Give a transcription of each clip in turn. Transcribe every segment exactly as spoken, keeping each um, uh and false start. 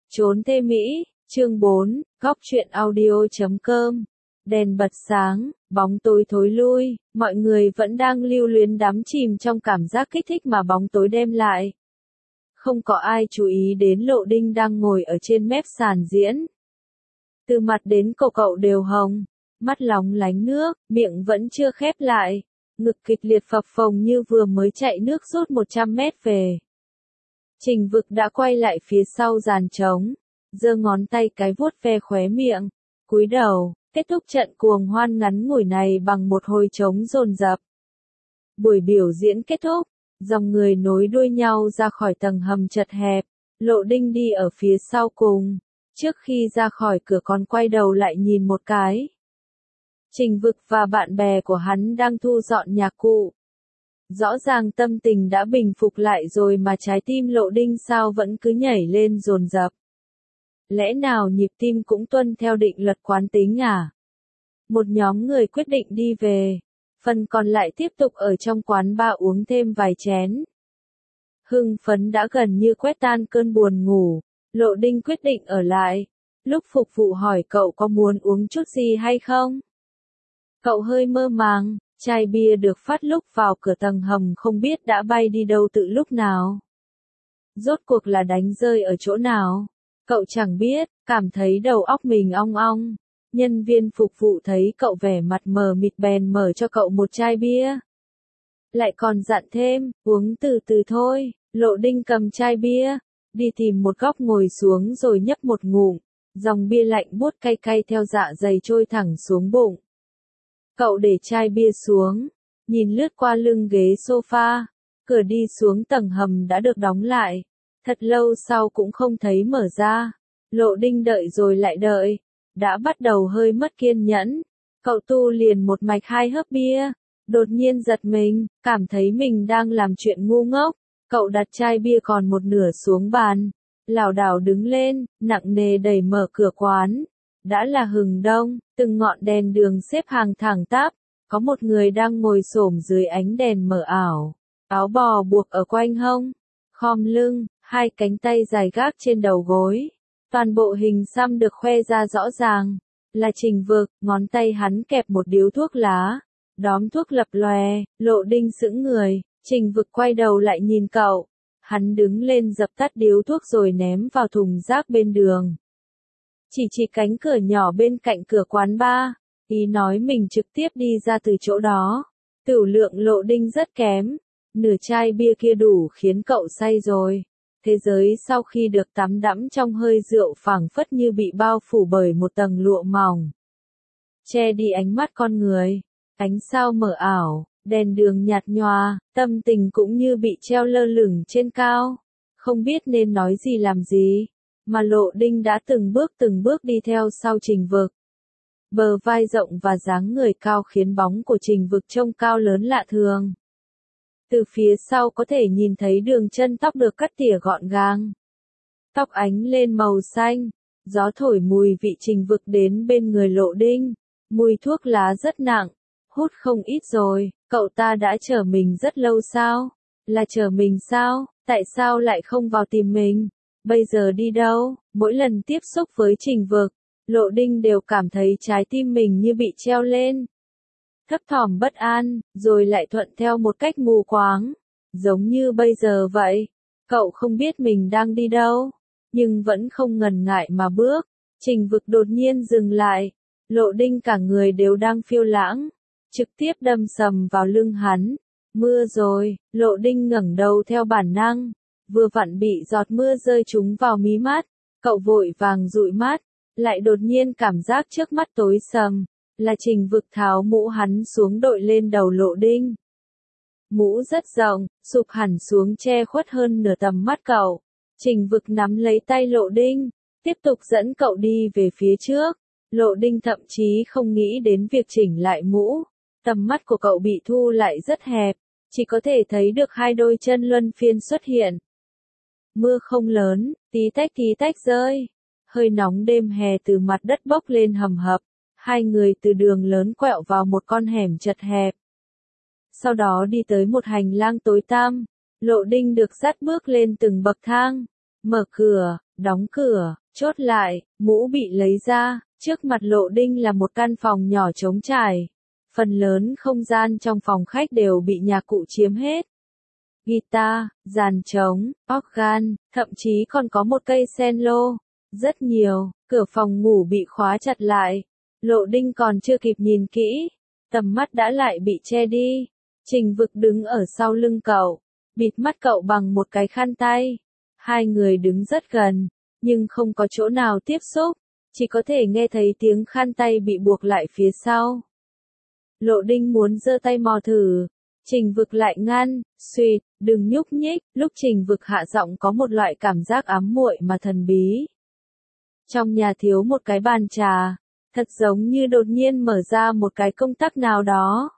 Trốn Tê Mỹ, chương bốn, góc truyện audio chấm com. Đèn bật sáng, bóng tối thối lui, mọi người vẫn đang lưu luyến đắm chìm trong cảm giác kích thích mà bóng tối đem lại. Không có ai chú ý đến Lộ Đinh đang ngồi ở trên mép sàn diễn. Từ mặt đến cổ cậu đều hồng, mắt lóng lánh nước, miệng vẫn chưa khép lại, ngực kịch liệt phập phồng như vừa mới chạy nước rút một trăm mét về. Trình Vực đã quay lại phía sau dàn trống, giơ ngón tay cái vuốt ve khóe miệng, cúi đầu, kết thúc trận cuồng hoan ngắn ngủi này bằng một hồi trống dồn dập. Buổi biểu diễn kết thúc, dòng người nối đuôi nhau ra khỏi tầng hầm chật hẹp, Lộ Đinh đi ở phía sau cùng, trước khi ra khỏi cửa còn quay đầu lại nhìn một cái. Trình Vực và bạn bè của hắn đang thu dọn nhạc cụ. Rõ ràng tâm tình đã bình phục lại rồi mà trái tim Lộ Đinh sao vẫn cứ nhảy lên dồn dập. Lẽ nào nhịp tim cũng tuân theo định luật quán tính à? Một nhóm người quyết định đi về, phần còn lại tiếp tục ở trong quán bar uống thêm vài chén. Hưng phấn đã gần như quét tan cơn buồn ngủ, Lộ Đinh quyết định ở lại. Lúc phục vụ hỏi cậu có muốn uống chút gì hay không? Cậu hơi mơ màng. Chai bia được phát lúc vào cửa tầng hầm không biết đã bay đi đâu từ lúc nào. Rốt cuộc là đánh rơi ở chỗ nào? Cậu chẳng biết, cảm thấy đầu óc mình ong ong. Nhân viên phục vụ thấy cậu vẻ mặt mờ mịt bèn mở cho cậu một chai bia. Lại còn dặn thêm, uống từ từ thôi. Lộ Đinh cầm chai bia, đi tìm một góc ngồi xuống rồi nhấp một ngụm. Dòng bia lạnh buốt cay cay theo dạ dày trôi thẳng xuống bụng. Cậu để chai bia xuống, nhìn lướt qua lưng ghế sofa, cửa đi xuống tầng hầm đã được đóng lại. Thật lâu sau cũng không thấy mở ra. Lộ Đinh đợi rồi lại đợi, đã bắt đầu hơi mất kiên nhẫn. Cậu tu liền một mạch hai hớp bia, đột nhiên giật mình, cảm thấy mình đang làm chuyện ngu ngốc. Cậu đặt chai bia còn một nửa xuống bàn, lảo đảo đứng lên, nặng nề đẩy mở cửa quán. Đã là hừng đông, từng ngọn đèn đường xếp hàng thẳng tắp, có một người đang ngồi xổm dưới ánh đèn mờ ảo, áo bò buộc ở quanh hông, khom lưng, hai cánh tay dài gác trên đầu gối, toàn bộ hình xăm được khoe ra rõ ràng, là Trình Vực, ngón tay hắn kẹp một điếu thuốc lá, đóm thuốc lập lòe. Lộ Đinh sững người, Trình Vực quay đầu lại nhìn cậu, hắn đứng lên dập tắt điếu thuốc rồi ném vào thùng rác bên đường. Chỉ chỉ cánh cửa nhỏ bên cạnh cửa quán bar, ý nói mình trực tiếp đi ra từ chỗ đó. Tửu lượng Lộ Đinh rất kém, nửa chai bia kia đủ khiến cậu say rồi. Thế giới sau khi được tắm đẫm trong hơi rượu phảng phất như bị bao phủ bởi một tầng lụa mỏng, che đi ánh mắt con người, ánh sao mờ ảo, đèn đường nhạt nhòa, tâm tình cũng như bị treo lơ lửng trên cao, không biết nên nói gì làm gì. Mà Lộ Đinh đã từng bước từng bước đi theo sau Trình Vực. Bờ vai rộng và dáng người cao khiến bóng của Trình Vực trông cao lớn lạ thường. Từ phía sau có thể nhìn thấy đường chân tóc được cắt tỉa gọn gàng. Tóc ánh lên màu xanh, gió thổi mùi vị Trình Vực đến bên người Lộ Đinh. Mùi thuốc lá rất nặng, hút không ít rồi, cậu ta đã chờ mình rất lâu sao? Là chờ mình sao? Tại sao lại không vào tìm mình? Bây giờ đi đâu? Mỗi lần tiếp xúc với Trình Vực, Lộ Đinh đều cảm thấy trái tim mình như bị treo lên. Thấp thỏm bất an, rồi lại thuận theo một cách mù quáng. Giống như bây giờ vậy. Cậu không biết mình đang đi đâu, nhưng vẫn không ngần ngại mà bước. Trình Vực đột nhiên dừng lại. Lộ Đinh cả người đều đang phiêu lãng, trực tiếp đâm sầm vào lưng hắn. Mưa rồi, Lộ Đinh ngẩng đầu theo bản năng. Vừa vặn bị giọt mưa rơi trúng vào mí mắt, cậu vội vàng dụi mắt, lại đột nhiên cảm giác trước mắt tối sầm, là Trình Vực tháo mũ hắn xuống đội lên đầu Lộ Đinh. Mũ rất rộng, sụp hẳn xuống che khuất hơn nửa tầm mắt cậu. Trình Vực nắm lấy tay Lộ Đinh, tiếp tục dẫn cậu đi về phía trước. Lộ Đinh thậm chí không nghĩ đến việc chỉnh lại mũ, tầm mắt của cậu bị thu lại rất hẹp, chỉ có thể thấy được hai đôi chân luân phiên xuất hiện. Mưa không lớn, tí tách tí tách rơi. Hơi nóng đêm hè từ mặt đất bốc lên hầm hập. Hai người từ đường lớn quẹo vào một con hẻm chật hẹp. Sau đó đi tới một hành lang tối tăm. Lộ Đinh được dắt bước lên từng bậc thang. Mở cửa, đóng cửa, chốt lại, mũ bị lấy ra, trước mặt Lộ Đinh là một căn phòng nhỏ trống trải. Phần lớn không gian trong phòng khách đều bị nhạc cụ chiếm hết. Guitar, dàn trống, organ, thậm chí còn có một cây cello. Rất nhiều, cửa phòng ngủ bị khóa chặt lại. Lộ Đinh còn chưa kịp nhìn kỹ, tầm mắt đã lại bị che đi. Trình Vực đứng ở sau lưng cậu, bịt mắt cậu bằng một cái khăn tay. Hai người đứng rất gần, nhưng không có chỗ nào tiếp xúc, chỉ có thể nghe thấy tiếng khăn tay bị buộc lại phía sau. Lộ Đinh muốn giơ tay mò thử, Trình Vực lại ngăn, "Xuyệt, đừng nhúc nhích." Lúc Trình Vực hạ giọng có một loại cảm giác ám muội mà thần bí. Trong nhà thiếu một cái bàn trà, thật giống như đột nhiên mở ra một cái công tắc nào đó.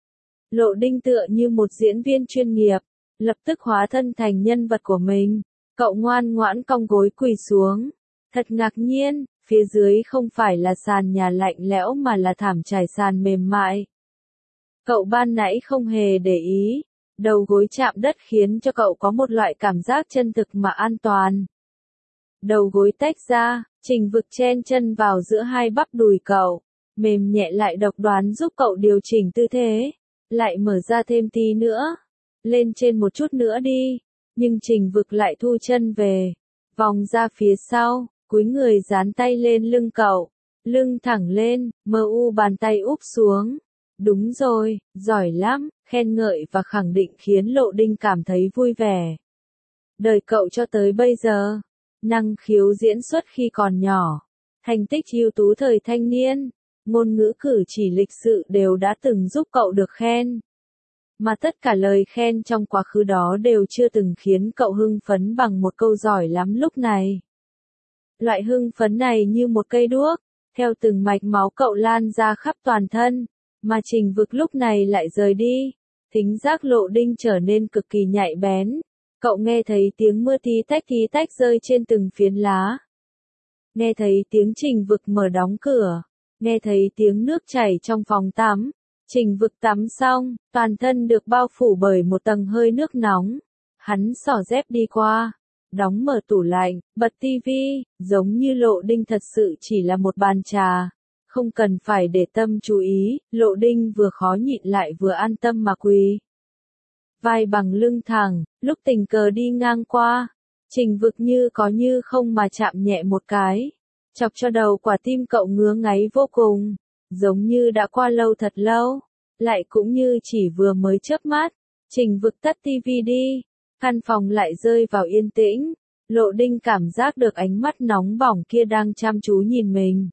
Lộ Đinh tựa như một diễn viên chuyên nghiệp, lập tức hóa thân thành nhân vật của mình. Cậu ngoan ngoãn cong gối quỳ xuống. Thật ngạc nhiên, phía dưới không phải là sàn nhà lạnh lẽo mà là thảm trải sàn mềm mại. Cậu ban nãy không hề để ý, đầu gối chạm đất khiến cho cậu có một loại cảm giác chân thực mà an toàn. Đầu gối tách ra, Trình Vực chen chân vào giữa hai bắp đùi cậu, mềm nhẹ lại độc đoán giúp cậu điều chỉnh tư thế, lại mở ra thêm tí nữa, lên trên một chút nữa đi, nhưng Trình Vực lại thu chân về, vòng ra phía sau, cúi người dán tay lên lưng cậu, lưng thẳng lên, mờ u bàn tay úp xuống. Đúng rồi, giỏi lắm, khen ngợi và khẳng định khiến Lộ Đinh cảm thấy vui vẻ. Đời cậu cho tới bây giờ, năng khiếu diễn xuất khi còn nhỏ, thành tích ưu tú thời thanh niên, ngôn ngữ cử chỉ lịch sự đều đã từng giúp cậu được khen. Mà tất cả lời khen trong quá khứ đó đều chưa từng khiến cậu hưng phấn bằng một câu giỏi lắm lúc này. Loại hưng phấn này như một cây đuốc, theo từng mạch máu cậu lan ra khắp toàn thân, mà Trình Vực lúc này lại rời đi. Thính giác Lộ Đinh trở nên cực kỳ nhạy bén. Cậu nghe thấy tiếng mưa tí tách tí tách rơi trên từng phiến lá. Nghe thấy tiếng Trình Vực mở đóng cửa. Nghe thấy tiếng nước chảy trong phòng tắm. Trình Vực tắm xong, toàn thân được bao phủ bởi một tầng hơi nước nóng. Hắn xỏ dép đi qua, đóng mở tủ lạnh, bật tivi, giống như Lộ Đinh thật sự chỉ là một bàn trà. Không cần phải để tâm chú ý, Lộ Đinh vừa khó nhịn lại vừa an tâm mà quỳ. Vai bằng lưng thẳng, lúc tình cờ đi ngang qua, Trình Vực như có như không mà chạm nhẹ một cái, chọc cho đầu quả tim cậu ngứa ngáy vô cùng, giống như đã qua lâu thật lâu, lại cũng như chỉ vừa mới chớp mắt. Trình Vực tắt tivi đi, căn phòng lại rơi vào yên tĩnh, Lộ Đinh cảm giác được ánh mắt nóng bỏng kia đang chăm chú nhìn mình.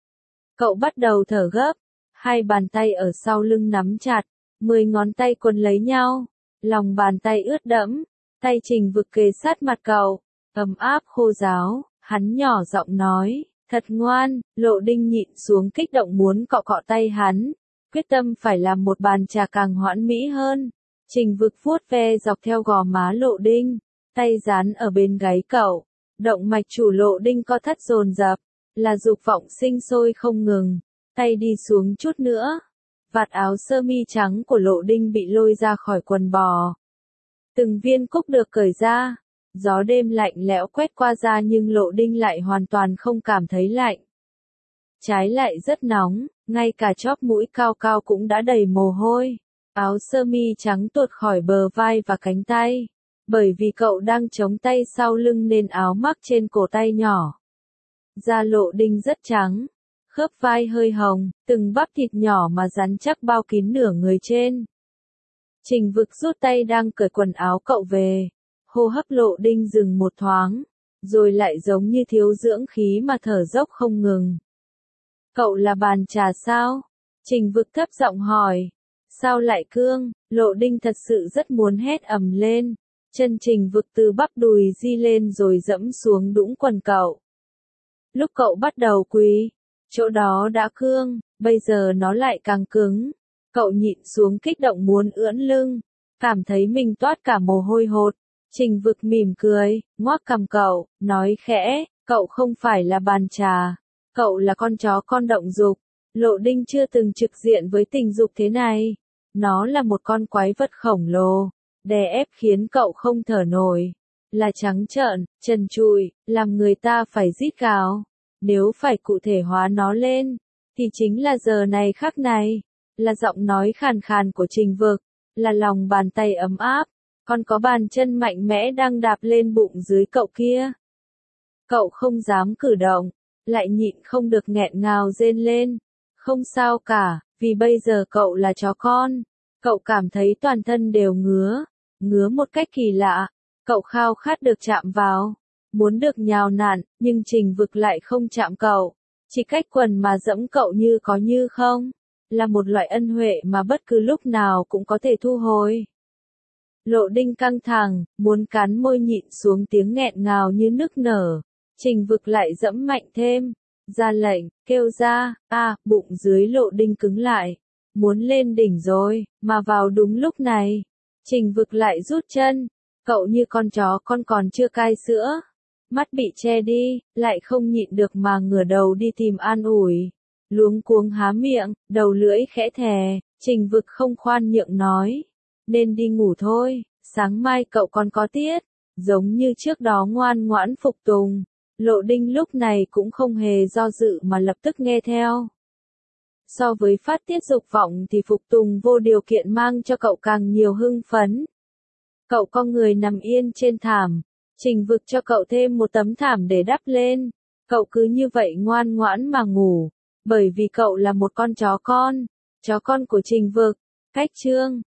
Cậu bắt đầu thở gấp, hai bàn tay ở sau lưng nắm chặt, mười ngón tay quấn lấy nhau, lòng bàn tay ướt đẫm, tay Trình Vực kề sát mặt cậu, ấm áp khô ráo, hắn nhỏ giọng nói, thật ngoan. Lộ Đinh nhịn xuống kích động muốn cọ cọ tay hắn, quyết tâm phải làm một bàn trà càng hoãn mỹ hơn. Trình Vực vuốt ve dọc theo gò má Lộ Đinh, tay dán ở bên gáy cậu, động mạch chủ Lộ Đinh co thắt dồn dập. Là dục vọng sinh sôi không ngừng, tay đi xuống chút nữa. Vạt áo sơ mi trắng của Lộ Đinh bị lôi ra khỏi quần bò. Từng viên cúc được cởi ra, gió đêm lạnh lẽo quét qua da nhưng Lộ Đinh lại hoàn toàn không cảm thấy lạnh. Trái lại rất nóng, ngay cả chóp mũi cao cao cũng đã đầy mồ hôi. Áo sơ mi trắng tuột khỏi bờ vai và cánh tay. Bởi vì cậu đang chống tay sau lưng nên áo mắc trên cổ tay nhỏ. Da Lộ Đinh rất trắng, khớp vai hơi hồng, từng bắp thịt nhỏ mà rắn chắc bao kín nửa người trên. Trình Vực rút tay đang cởi quần áo cậu về, hô hấp Lộ Đinh dừng một thoáng, rồi lại giống như thiếu dưỡng khí mà thở dốc không ngừng. Cậu là bàn trà sao? Trình Vực thấp giọng hỏi. Sao lại cương? Lộ Đinh thật sự rất muốn hét ầm lên. Chân Trình Vực từ bắp đùi di lên rồi dẫm xuống đũng quần cậu. Lúc cậu bắt đầu quỳ, chỗ đó đã cương, bây giờ nó lại càng cứng. Cậu nhịn xuống kích động muốn ưỡn lưng, cảm thấy mình toát cả mồ hôi hột. Trình Vực mỉm cười, ngoác cằm cậu, nói khẽ, cậu không phải là bàn trà, cậu là con chó con động dục. Lộ Đinh chưa từng trực diện với tình dục thế này. Nó là một con quái vật khổng lồ, đè ép khiến cậu không thở nổi. là trắng trợn, trần trụi, làm người ta phải rít gào. Nếu phải cụ thể hóa nó lên, thì chính là giờ này khắc này, là giọng nói khàn khàn của Trình Vực, là lòng bàn tay ấm áp, còn có bàn chân mạnh mẽ đang đạp lên bụng dưới cậu kia. Cậu không dám cử động, lại nhịn không được nghẹn ngào rên lên. Không sao cả, vì bây giờ cậu là chó con. Cậu cảm thấy toàn thân đều ngứa, ngứa một cách kỳ lạ. Cậu khao khát được chạm vào, muốn được nhào nặn, nhưng Trình Vực lại không chạm cậu. Chỉ cách quần mà dẫm cậu như có như không. Là một loại ân huệ mà bất cứ lúc nào cũng có thể thu hồi. Lộ Đinh căng thẳng, muốn cắn môi nhịn xuống tiếng nghẹn ngào như nức nở. Trình Vực lại dẫm mạnh thêm, ra lệnh, kêu ra, a, bụng dưới Lộ Đinh cứng lại. Muốn lên đỉnh rồi, mà vào đúng lúc này. Trình Vực lại rút chân, cậu như con chó con còn chưa cai sữa. Mắt bị che đi, lại không nhịn được mà ngửa đầu đi tìm an ủi. Luống cuống há miệng, đầu lưỡi khẽ thè, Trình Vực không khoan nhượng nói. Nên đi ngủ thôi, sáng mai cậu còn có tiết. Giống như trước đó ngoan ngoãn phục tùng. Lộ Đinh lúc này cũng không hề do dự mà lập tức nghe theo. So với phát tiết dục vọng thì phục tùng vô điều kiện mang cho cậu càng nhiều hưng phấn. Cậu con người nằm yên trên thảm. Trình Vực cho cậu thêm một tấm thảm để đắp lên. Cậu cứ như vậy ngoan ngoãn mà ngủ. Bởi vì cậu là một con chó con. Chó con của Trình Vực. Cách chương